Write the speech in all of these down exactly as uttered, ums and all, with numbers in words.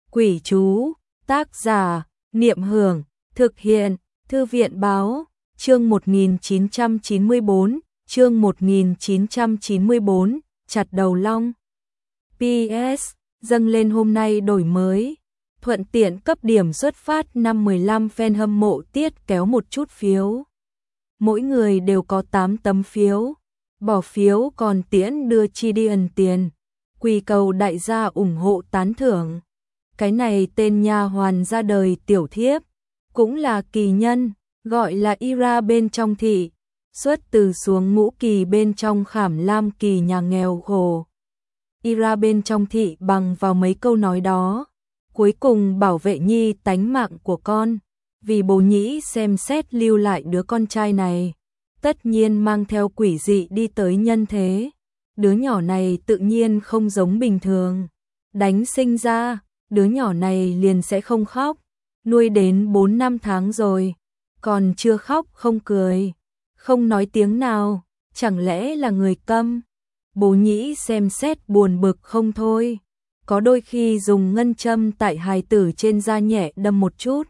Quỷ chú, tác giả, Niệm Hưởng, thực hiện, Thư viện báo, chương một nghìn chín trăm chín mươi bốn, chương một nghìn chín trăm chín mươi bốn, chặt đầu long. pê ét, dâng lên hôm nay đổi mới, thuận tiện cấp điểm xuất phát năm mười lăm fan hâm mộ tiết kéo một chút phiếu. Mỗi người đều có tám tấm phiếu, bỏ phiếu còn tiễn đưa chi đi ẩn tiền, quỳ cầu đại gia ủng hộ tán thưởng. Cái này tên nha hoàn ra đời tiểu thiếp, cũng là kỳ nhân, gọi là Ira bên trong thị, xuất từ xuống ngũ kỳ bên trong Khảm Lam kỳ nhà nghèo khổ. Ira bên trong thị bằng vào mấy câu nói đó, cuối cùng bảo vệ nhi tánh mạng của con, vì bố nhĩ xem xét lưu lại đứa con trai này, tất nhiên mang theo quỷ dị đi tới nhân thế. Đứa nhỏ này tự nhiên không giống bình thường, đánh sinh ra, đứa nhỏ này liền sẽ không khóc, nuôi đến bốn năm tháng rồi, còn chưa khóc không cười, không nói tiếng nào, chẳng lẽ là người câm. Bố nhĩ xem xét buồn bực không thôi, có đôi khi dùng ngân châm tại hài tử trên da nhẹ đâm một chút,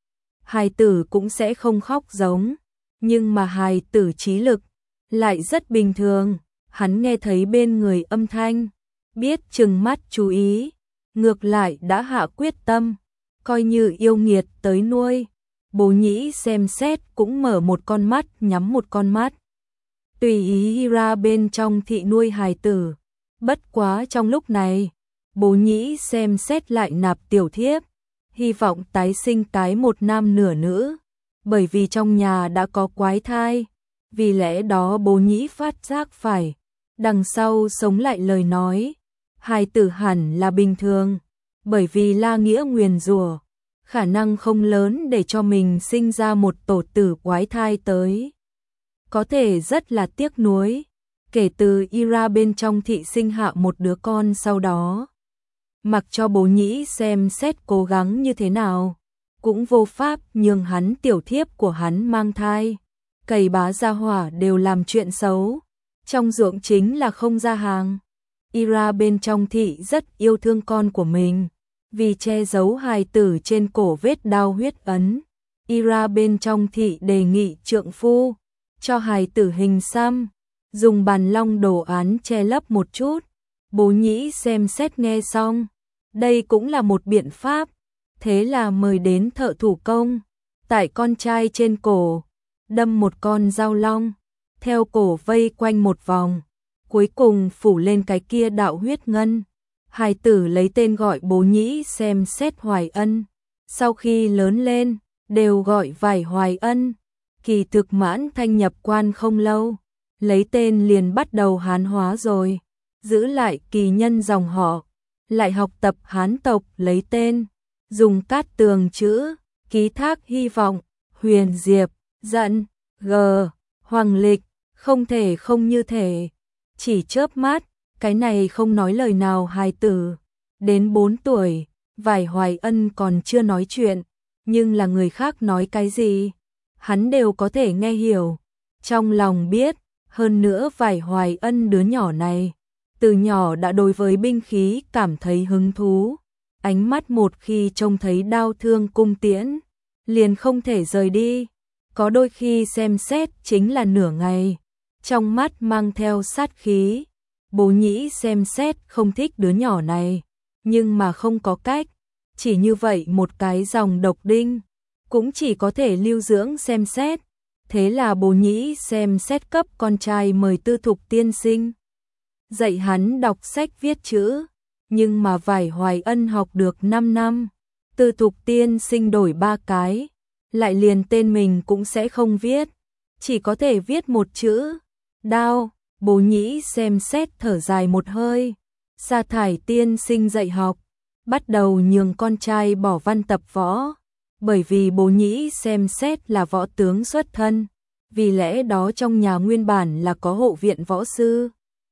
hài tử cũng sẽ không khóc giống, nhưng mà hài tử trí lực lại rất bình thường. Hắn nghe thấy bên người âm thanh, biết chừng mắt chú ý, ngược lại đã hạ quyết tâm, coi như yêu nghiệt tới nuôi. Bố nhĩ xem xét cũng mở một con mắt nhắm một con mắt, tùy ý Hira bên trong thị nuôi hài tử. Bất quá trong lúc này, bố nhĩ xem xét lại nạp tiểu thiếp, hy vọng tái sinh cái một nam nửa nữ, bởi vì trong nhà đã có quái thai, vì lẽ đó bố nhĩ phát giác phải đằng sau sống lại lời nói, hài tử hẳn là bình thường, bởi vì La Nghĩa nguyền rủa, khả năng không lớn để cho mình sinh ra một tổ tử quái thai tới. Có thể rất là tiếc nuối, kể từ Ira bên trong thị sinh hạ một đứa con sau đó, mặc cho bố nhĩ xem xét cố gắng như thế nào, cũng vô pháp nhường hắn tiểu thiếp của hắn mang thai. Cầy bá gia hỏa đều làm chuyện xấu, trong ruộng chính là không ra hàng. Ira bên trong thị rất yêu thương con của mình, vì che giấu hài tử trên cổ vết đao huyết ấn, Ira bên trong thị đề nghị trượng phu cho hài tử hình xăm, dùng bàn long đồ án che lấp một chút. Bố nhĩ xem xét nghe xong, đây cũng là một biện pháp, thế là mời đến thợ thủ công, tại con trai trên cổ đâm một con dao long, theo cổ vây quanh một vòng, cuối cùng phủ lên cái kia đạo huyết ngân. Hài tử lấy tên gọi bố nhĩ xem xét Hoài Ân, sau khi lớn lên đều gọi vải Hoài Ân. Kỳ thực Mãn Thanh nhập quan không lâu, lấy tên liền bắt đầu Hán hóa rồi, giữ lại kỳ nhân dòng họ, lại học tập Hán tộc lấy tên, dùng cát tường chữ, ký thác hy vọng, huyền diệp, giận, g, hoàng lịch, không thể không như thể. Chỉ chớp mắt, cái này không nói lời nào hài tử, đến bốn tuổi, vải Hoài Ân còn chưa nói chuyện, nhưng là người khác nói cái gì, hắn đều có thể nghe hiểu, trong lòng biết. Hơn nữa vải Hoài Ân đứa nhỏ này, từ nhỏ đã đối với binh khí cảm thấy hứng thú, ánh mắt một khi trông thấy đao thương cung tiễn, liền không thể rời đi, có đôi khi xem xét chính là nửa ngày, trong mắt mang theo sát khí. Bố nhĩ xem xét không thích đứa nhỏ này, nhưng mà không có cách, chỉ như vậy một cái dòng độc đinh, cũng chỉ có thể lưu dưỡng xem xét. Thế là bố nhĩ xem xét cấp con trai mời Tư Thục tiên sinh, dạy hắn đọc sách viết chữ, nhưng mà vải Hoài Ân học được năm năm, Tư Thục tiên sinh đổi ba cái, lại liền tên mình cũng sẽ không viết, chỉ có thể viết một chữ, đao. Bố nhĩ xem xét thở dài một hơi, sa thải tiên sinh dạy học, bắt đầu nhường con trai bỏ văn tập võ, bởi vì bố nhĩ xem xét là võ tướng xuất thân, vì lẽ đó trong nhà nguyên bản là có hộ viện võ sư.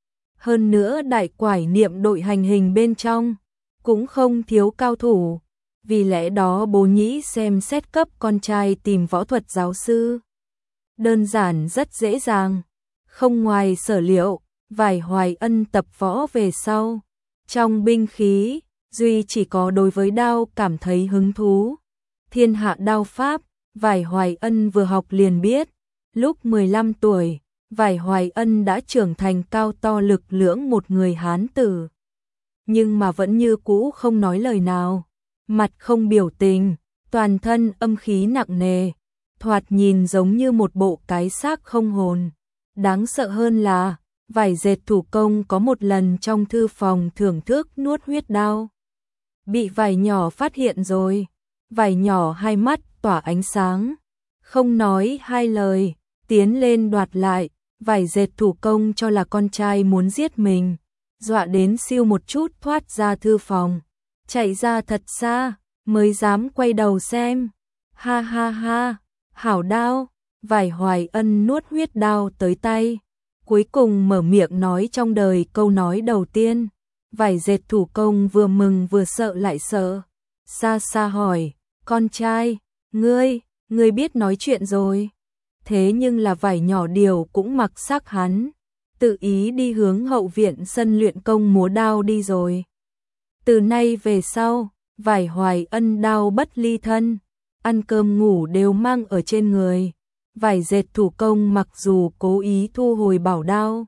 Hơn nữa đại quải niệm đội hành hình bên trong, cũng không thiếu cao thủ, vì lẽ đó bố nhĩ xem xét cấp con trai tìm võ thuật giáo sư. Đơn giản rất dễ dàng. Không ngoài sở liệu, vải Hoài Ân tập võ về sau, trong binh khí, duy chỉ có đối với đao cảm thấy hứng thú. Thiên hạ đao pháp, Vải Hoài Ân vừa học liền biết. Lúc mười lăm tuổi, Vải Hoài Ân đã trưởng thành cao to lực lưỡng một người Hán tử. Nhưng mà vẫn như cũ không nói lời nào, mặt không biểu tình, toàn thân âm khí nặng nề, thoạt nhìn giống như một bộ cái xác không hồn. Đáng sợ hơn là, vải dệt thủ công có một lần trong thư phòng thưởng thức nuốt huyết đao. Bị vải nhỏ phát hiện rồi, vải nhỏ hai mắt tỏa ánh sáng, không nói hai lời, tiến lên đoạt lại, vải dệt thủ công cho là con trai muốn giết mình, dọa đến siêu một chút thoát ra thư phòng, chạy ra thật xa, mới dám quay đầu xem. Ha ha ha, hảo đao, Vải Hoài Ân nuốt huyết đao tới tay, cuối cùng mở miệng nói trong đời câu nói đầu tiên. Vải dệt thủ công vừa mừng vừa sợ lại sợ, xa xa hỏi, con trai, ngươi, ngươi biết nói chuyện rồi. Thế nhưng là vải nhỏ điều cũng mặc sắc hắn, tự ý đi hướng hậu viện sân luyện công múa đao đi rồi. Từ nay về sau, Vải Hoài Ân đao bất ly thân, ăn cơm ngủ đều mang ở trên người. Vải dệt thủ công mặc dù cố ý thu hồi bảo đao,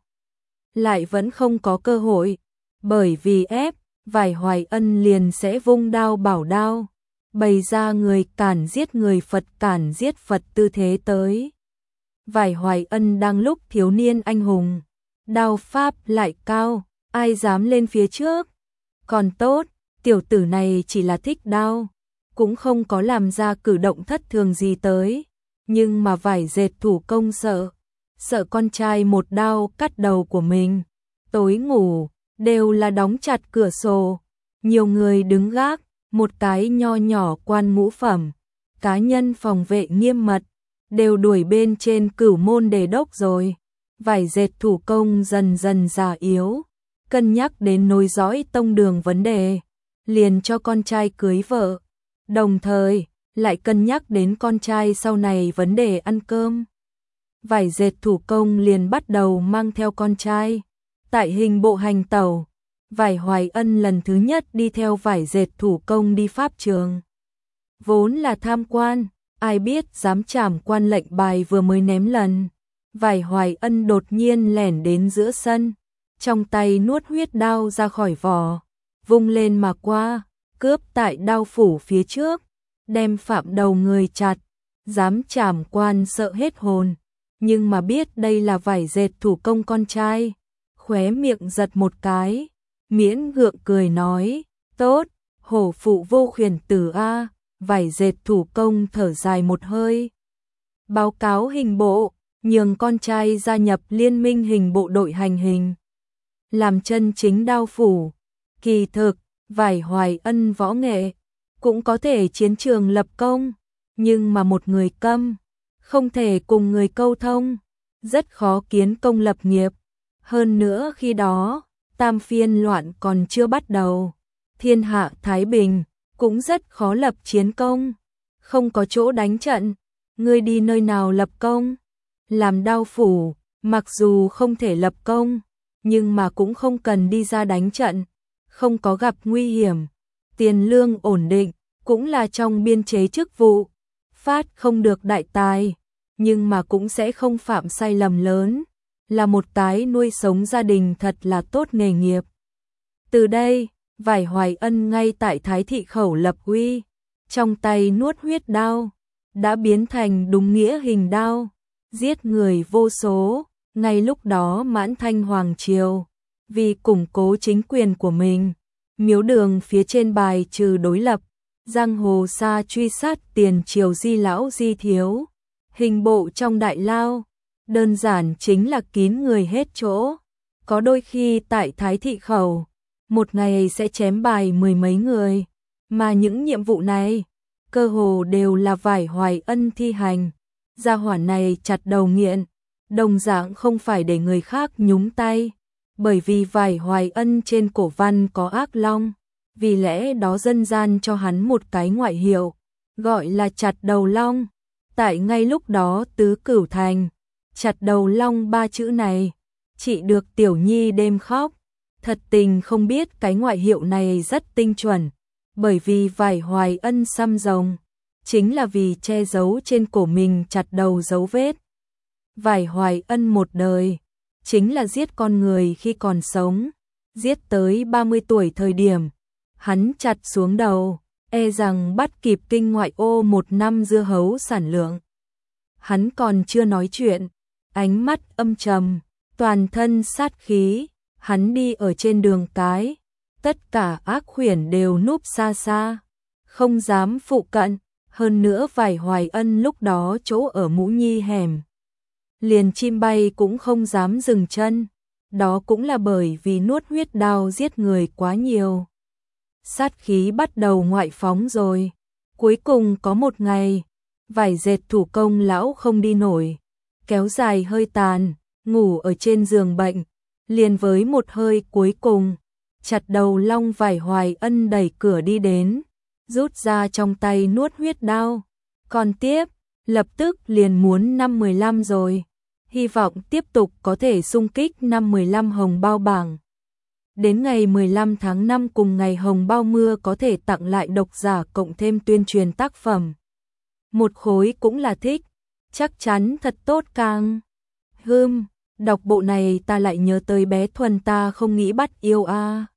lại vẫn không có cơ hội, bởi vì ép, Vải Hoài Ân liền sẽ vung đao bảo đao, bày ra người cản giết người Phật cản giết Phật tư thế tới. Vải Hoài Ân đang lúc thiếu niên anh hùng, đao pháp lại cao, ai dám lên phía trước. Còn tốt, tiểu tử này chỉ là thích đao, cũng không có làm ra cử động thất thường gì tới. Nhưng mà vải dệt thủ công sợ, sợ con trai một đao cắt đầu của mình. Tối ngủ, đều là đóng chặt cửa sổ, nhiều người đứng gác, một cái nho nhỏ quan ngũ phẩm, cá nhân phòng vệ nghiêm mật, đều đuổi bên trên cửu môn đề đốc rồi. Vải dệt thủ công dần dần già yếu, cân nhắc đến nối dõi tông đường vấn đề, liền cho con trai cưới vợ, đồng thời lại cân nhắc đến con trai sau này vấn đề ăn cơm. Vải dệt thủ công liền bắt đầu mang theo con trai. Tại hình bộ hành tẩu, Vải Hoài Ân lần thứ nhất đi theo vải dệt thủ công đi pháp trường. Vốn là tham quan, ai biết dám trảm quan lệnh bài vừa mới ném lần. Vải Hoài Ân đột nhiên lẻn đến giữa sân, trong tay nuốt huyết đao ra khỏi vỏ, vung lên mà qua, cướp tại đao phủ phía trước, đem phạm đầu người chặt, dám trảm quan sợ hết hồn, nhưng mà biết đây là vải dệt thủ công con trai, khóe miệng giật một cái, miễn gượng cười nói, tốt, hổ phụ vô khuyển tử a. Vải dệt thủ công thở dài một hơi, báo cáo hình bộ, nhường con trai gia nhập liên minh hình bộ đội hành hình, làm chân chính đao phủ. Kỳ thực, Vải Hoài Ân võ nghệ cũng có thể chiến trường lập công, nhưng mà một người câm, không thể cùng người câu thông, rất khó kiến công lập nghiệp. Hơn nữa khi đó, tam phiên loạn còn chưa bắt đầu, thiên hạ thái bình, cũng rất khó lập chiến công, không có chỗ đánh trận, ngươi đi nơi nào lập công? Làm đao phủ, mặc dù không thể lập công, nhưng mà cũng không cần đi ra đánh trận, không có gặp nguy hiểm, tiền lương ổn định, cũng là trong biên chế chức vụ, phát không được đại tài, nhưng mà cũng sẽ không phạm sai lầm lớn, là một cái nuôi sống gia đình thật là tốt nghề nghiệp. Từ đây, Vải Hoài Ân ngay tại Thái Thị Khẩu lập uy, trong tay nuốt huyết đao, đã biến thành đúng nghĩa hình đao, giết người vô số. Ngay lúc đó Mãn Thanh Hoàng Triều, vì củng cố chính quyền của mình, miếu đường phía trên bài trừ đối lập, giang hồ xa truy sát tiền triều di lão di thiếu, hình bộ trong đại lao, đơn giản chính là kín người hết chỗ. Có đôi khi tại Thái Thị Khẩu, một ngày sẽ chém bài mười mấy người, mà những nhiệm vụ này, cơ hồ đều là Vải Hoài Ân thi hành. Gia hỏa này chặt đầu nghiện, đồng dạng không phải để người khác nhúng tay, bởi vì Vải Hoài Ân trên cổ văn có ác long, vì lẽ đó dân gian cho hắn một cái ngoại hiệu, gọi là chặt đầu long. Tại ngay lúc đó tứ cửu thành, chặt đầu long ba chữ này, chỉ được tiểu nhi đêm khóc, Thật tình không biết cái ngoại hiệu này rất tinh chuẩn, bởi vì vải Hoài Ân xăm rồng, chính là vì che giấu trên cổ mình chặt đầu dấu vết. Vải Hoài Ân một đời, chính là giết con người khi còn sống, giết tới ba mươi tuổi thời điểm, hắn chặt xuống đầu, e rằng bắt kịp kinh ngoại ô một năm dưa hấu sản lượng. Hắn còn chưa nói chuyện, ánh mắt âm trầm, toàn thân sát khí, hắn đi ở trên đường cái, tất cả ác khuyển đều núp xa xa, không dám phụ cận, hơn nữa vải Hoài Ân lúc đó chỗ ở Mũ Nhi hẻm. Liền chim bay cũng không dám dừng chân, đó cũng là bởi vì nuốt huyết đao giết người quá nhiều. Sát khí bắt đầu ngoại phóng rồi, cuối cùng có một ngày, vải dệt thủ công lão không đi nổi, kéo dài hơi tàn, ngủ ở trên giường bệnh, liền với một hơi cuối cùng, chặt đầu long vải Hoài Ân đẩy cửa đi đến, rút ra trong tay nuốt huyết đao, còn tiếp, lập tức liền muốn năm mười lăm rồi, hy vọng tiếp tục có thể xung kích năm mười lăm hồng bao bảng. Đến ngày mười lăm tháng năm cùng ngày hồng bao mưa có thể tặng lại độc giả cộng thêm tuyên truyền tác phẩm. Một khối cũng là thích, chắc chắn thật tốt càng. Hưm, đọc bộ này ta lại nhớ tới bé Thuần ta không nghĩ bắt yêu a. À.